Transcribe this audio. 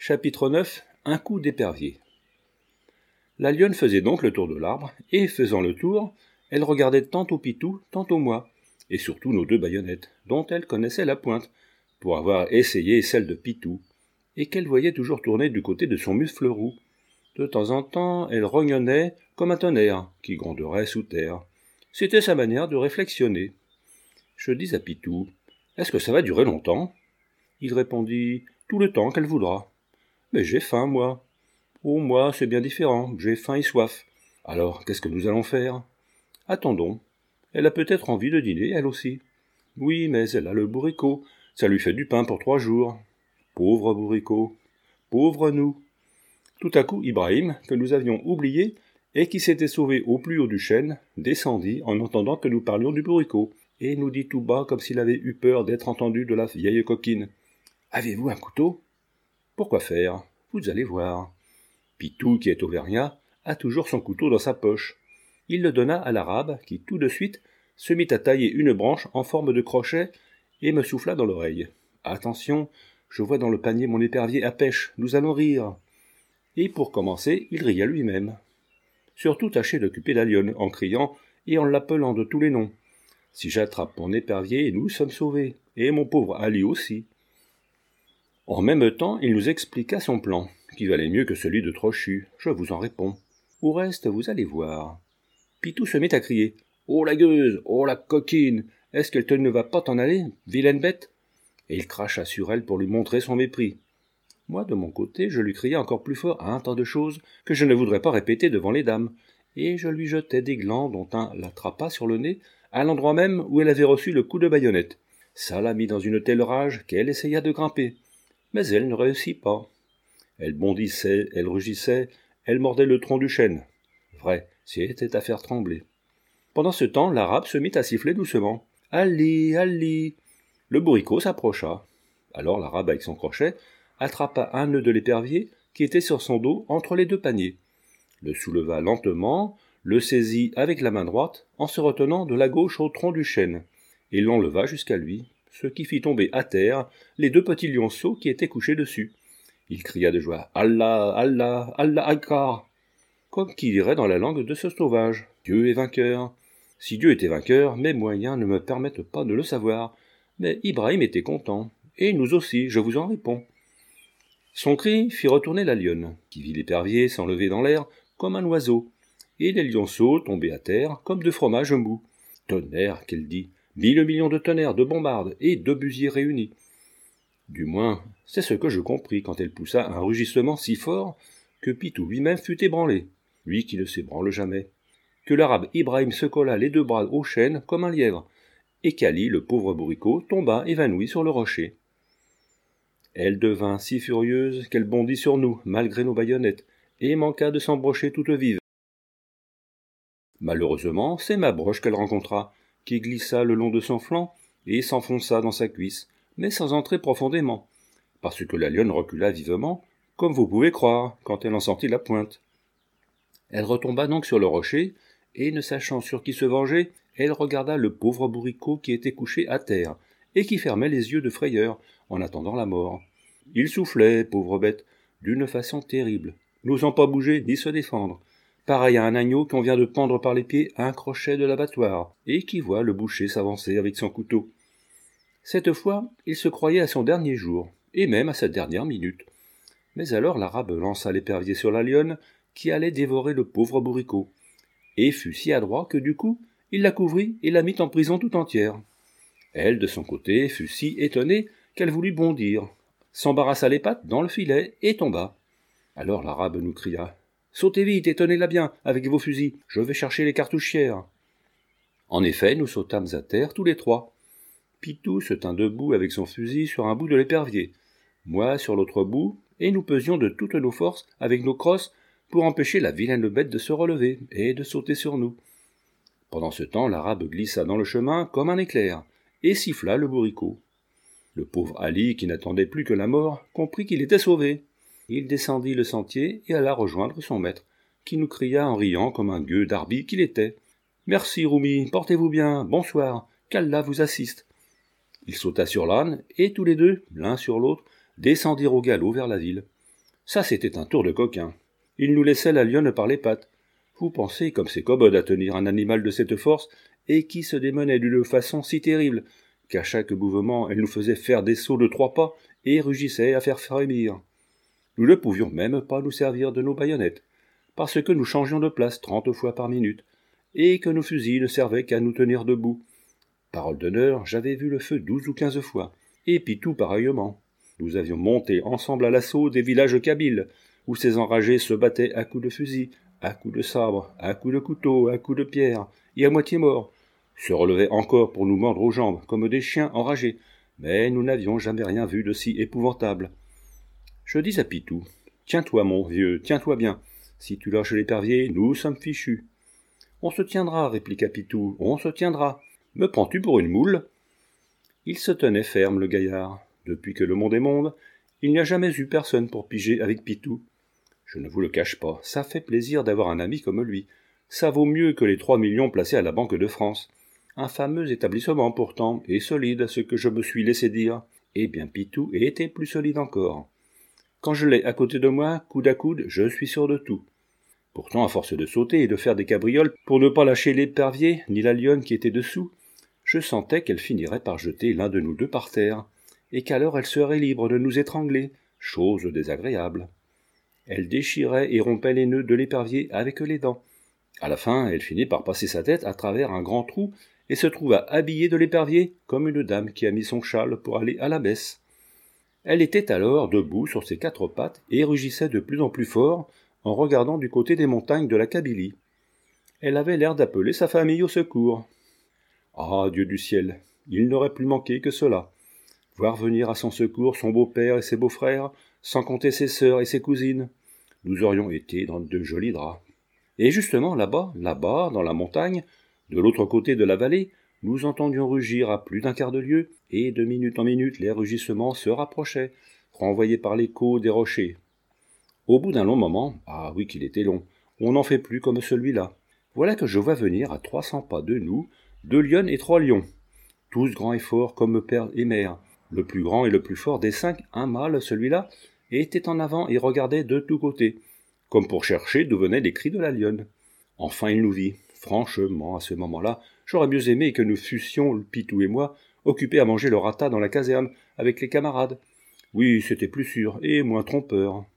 Chapitre 9. Un coup d'épervier. La lionne faisait donc le tour de l'arbre, et faisant le tour, elle regardait tantôt Pitou, tantôt moi, et surtout nos deux baïonnettes, dont elle connaissait la pointe, pour avoir essayé celle de Pitou, et qu'elle voyait toujours tourner du côté de son muscle roux. De temps en temps, elle rognonnait comme un tonnerre, qui gronderait sous terre. C'était sa manière de réflexionner. Je dis à Pitou, « Est-ce que ça va durer longtemps ?» Il répondit, « Tout le temps qu'elle voudra. » « Mais j'ai faim, moi. »« Oh, moi, c'est bien différent, j'ai faim et soif. »« Alors, qu'est-ce que nous allons faire ?»« Attendons. Elle a peut-être envie de dîner, elle aussi. »« Oui, mais elle a le bourricot, ça lui fait du pain pour 3 jours. »« Pauvre bourricot. Pauvre nous. » Tout à coup, Ibrahim, que nous avions oublié, et qui s'était sauvé au plus haut du chêne, descendit en entendant que nous parlions du bourricot, et nous dit tout bas comme s'il avait eu peur d'être entendu de la vieille coquine. « Avez-vous un couteau ?»« Pourquoi faire ? Vous allez voir. » Pitou, qui est auvergnat, a toujours son couteau dans sa poche. Il le donna à l'arabe, qui tout de suite se mit à tailler une branche en forme de crochet et me souffla dans l'oreille. « Attention, je vois dans le panier mon épervier à pêche, nous allons rire. » Et pour commencer, il ria lui-même. Surtout tâchez d'occuper la lionne, en criant et en l'appelant de tous les noms. Si j'attrape mon épervier, nous sommes sauvés, et mon pauvre Ali aussi. En même temps, il nous expliqua son plan, qui valait mieux que celui de Trochu, je vous en réponds. Au reste, vous allez voir. Pitou se mit à crier. « Oh la gueuse, oh la coquine, est-ce qu'elle ne va pas t'en aller, vilaine bête ?» Et il cracha sur elle pour lui montrer son mépris. Moi, de mon côté, je lui criai encore plus fort un tas de choses que je ne voudrais pas répéter devant les dames, et je lui jetai des glands dont un l'attrapa sur le nez, à l'endroit même où elle avait reçu le coup de baïonnette. Ça la mit dans une telle rage qu'elle essaya de grimper. Mais elle ne réussit pas. Elle bondissait, elle rugissait, elle mordait le tronc du chêne. Vrai, c'était à faire trembler. Pendant ce temps, l'arabe se mit à siffler doucement. « Ali, Ali !» Le bourricot s'approcha. Alors l'arabe, avec son crochet, attrapa un nœud de l'épervier qui était sur son dos entre les deux paniers, le souleva lentement, le saisit avec la main droite en se retenant de la gauche au tronc du chêne, et l'enleva jusqu'à lui, ce qui fit tomber à terre les 2 petits lionceaux qui étaient couchés dessus. Il cria de joie « Allah, Allah, Allah Akbar !» comme qui dirait dans la langue de ce sauvage « Dieu est vainqueur !» Si Dieu était vainqueur, mes moyens ne me permettent pas de le savoir, mais Ibrahim était content, et nous aussi, je vous en réponds. Son cri fit retourner la lionne, qui vit l'épervier s'enlever dans l'air comme un oiseau, et les lionceaux tomber à terre comme de fromage mou. « Tonnerre !» qu'elle dit, « 1000 millions de tonnerres, de bombardes et d'obusiers réunis. » Du moins, c'est ce que je compris quand elle poussa un rugissement si fort que Pitou lui-même fut ébranlé, lui qui ne s'ébranle jamais, que l'arabe Ibrahim se colla les 2 bras au chêne comme un lièvre, et qu'Ali, le pauvre bourricot, tomba évanoui sur le rocher. Elle devint si furieuse qu'elle bondit sur nous, malgré nos baïonnettes, et manqua de s'embrocher toute vive. Malheureusement, c'est ma broche qu'elle rencontra, qui glissa le long de son flanc et s'enfonça dans sa cuisse, mais sans entrer profondément, parce que la lionne recula vivement, comme vous pouvez croire, quand elle en sentit la pointe. Elle retomba donc sur le rocher, et ne sachant sur qui se venger, elle regarda le pauvre bourricot qui était couché à terre, et qui fermait les yeux de frayeur, en attendant la mort. Il soufflait, pauvre bête, d'une façon terrible, n'osant pas bouger ni se défendre, pareil à un agneau qu'on vient de pendre par les pieds à un crochet de l'abattoir, et qui voit le boucher s'avancer avec son couteau. Cette fois, il se croyait à son dernier jour, et même à sa dernière minute. Mais alors l'arabe lança l'épervier sur la lionne, qui allait dévorer le pauvre bourricot, et fut si adroit que du coup, il la couvrit et la mit en prison tout entière. Elle, de son côté, fut si étonnée qu'elle voulut bondir, s'embarrassa les pattes dans le filet et tomba. Alors l'arabe nous cria « Sautez vite et tenez-la bien avec vos fusils, je vais chercher les cartouchières. » En effet, nous sautâmes à terre tous les 3. Pitou se tint debout avec son fusil sur un bout de l'épervier, moi sur l'autre bout, et nous pesions de toutes nos forces avec nos crosses pour empêcher la vilaine bête de se relever et de sauter sur nous. Pendant ce temps, l'arabe glissa dans le chemin comme un éclair, et siffla le bourricot. Le pauvre Ali, qui n'attendait plus que la mort, comprit qu'il était sauvé. Il descendit le sentier et alla rejoindre son maître, qui nous cria en riant comme un gueux d'Arbi qu'il était. « Merci, Roumi, portez-vous bien, bonsoir, qu'Allah vous assiste. » Il sauta sur l'âne, et tous les 2, l'un sur l'autre, descendirent au galop vers la ville. Ça, c'était un tour de coquin. Il nous laissait la lionne par les pattes. Vous pensez comme c'est commode à tenir un animal de cette force, et qui se démenait d'une façon si terrible, qu'à chaque mouvement elle nous faisait faire des sauts de 3 pas, et rugissait à faire frémir. Nous ne pouvions même pas nous servir de nos baïonnettes, parce que nous changions de place 30 fois par minute, et que nos fusils ne servaient qu'à nous tenir debout. Parole d'honneur, j'avais vu le feu 12 ou 15 fois, et Pitou pareillement. Nous avions monté ensemble à l'assaut des villages kabyles, où ces enragés se battaient à coups de fusil, à coups de sabre, à coups de couteau, à coups de pierre, et à moitié morts, se relevaient encore pour nous mordre aux jambes, comme des chiens enragés, mais nous n'avions jamais rien vu de si épouvantable. Je dis à Pitou, « Tiens-toi, mon vieux, tiens-toi bien. Si tu lâches l'épervier, nous sommes fichus. »« On se tiendra, répliqua Pitou, on se tiendra. Me prends-tu pour une moule ?» Il se tenait ferme, le gaillard. Depuis que le monde est monde, il n'y a jamais eu personne pour piger avec Pitou. Je ne vous le cache pas, ça fait plaisir d'avoir un ami comme lui. Ça vaut mieux que les 3 millions placés à la Banque de France. Un fameux établissement pourtant, et solide à ce que je me suis laissé dire. Eh bien Pitou était plus solide encore. Quand je l'ai à côté de moi, coude à coude, je suis sûr de tout. Pourtant, à force de sauter et de faire des cabrioles pour ne pas lâcher l'épervier, ni la lionne qui était dessous, je sentais qu'elle finirait par jeter l'un de nous deux par terre, et qu'alors elle serait libre de nous étrangler, chose désagréable. Elle déchirait et rompait les nœuds de l'épervier avec les dents. À la fin, elle finit par passer sa tête à travers un grand trou et se trouva habillée de l'épervier, comme une dame qui a mis son châle pour aller à la messe. Elle était alors debout sur ses 4 pattes et rugissait de plus en plus fort en regardant du côté des montagnes de la Kabylie. Elle avait l'air d'appeler sa famille au secours. Ah, Dieu du ciel, il n'aurait plus manqué que cela. Voir venir à son secours son beau-père et ses beaux-frères, sans compter ses sœurs et ses cousines. Nous aurions été dans de jolis draps. Et justement là-bas, dans la montagne, de l'autre côté de la vallée, nous entendions rugir à plus d'1/4 de lieue, et de minute en minute les rugissements se rapprochaient, renvoyés par l'écho des rochers. Au bout d'un long moment, ah oui qu'il était long, on n'en fait plus comme celui-là. Voilà que je vois venir à 300 pas de nous 2 lionnes et 3 lions, tous grands et forts comme père et mère. Le plus grand et le plus fort des 5, un mâle, celui-là, était en avant et regardait de tous côtés, comme pour chercher d'où venaient les cris de la lionne. Enfin il nous vit. Franchement, à ce moment-là, j'aurais mieux aimé que nous fussions, Pitou et moi, occupés à manger le rata dans la caserne, avec les camarades. Oui, c'était plus sûr, et moins trompeur.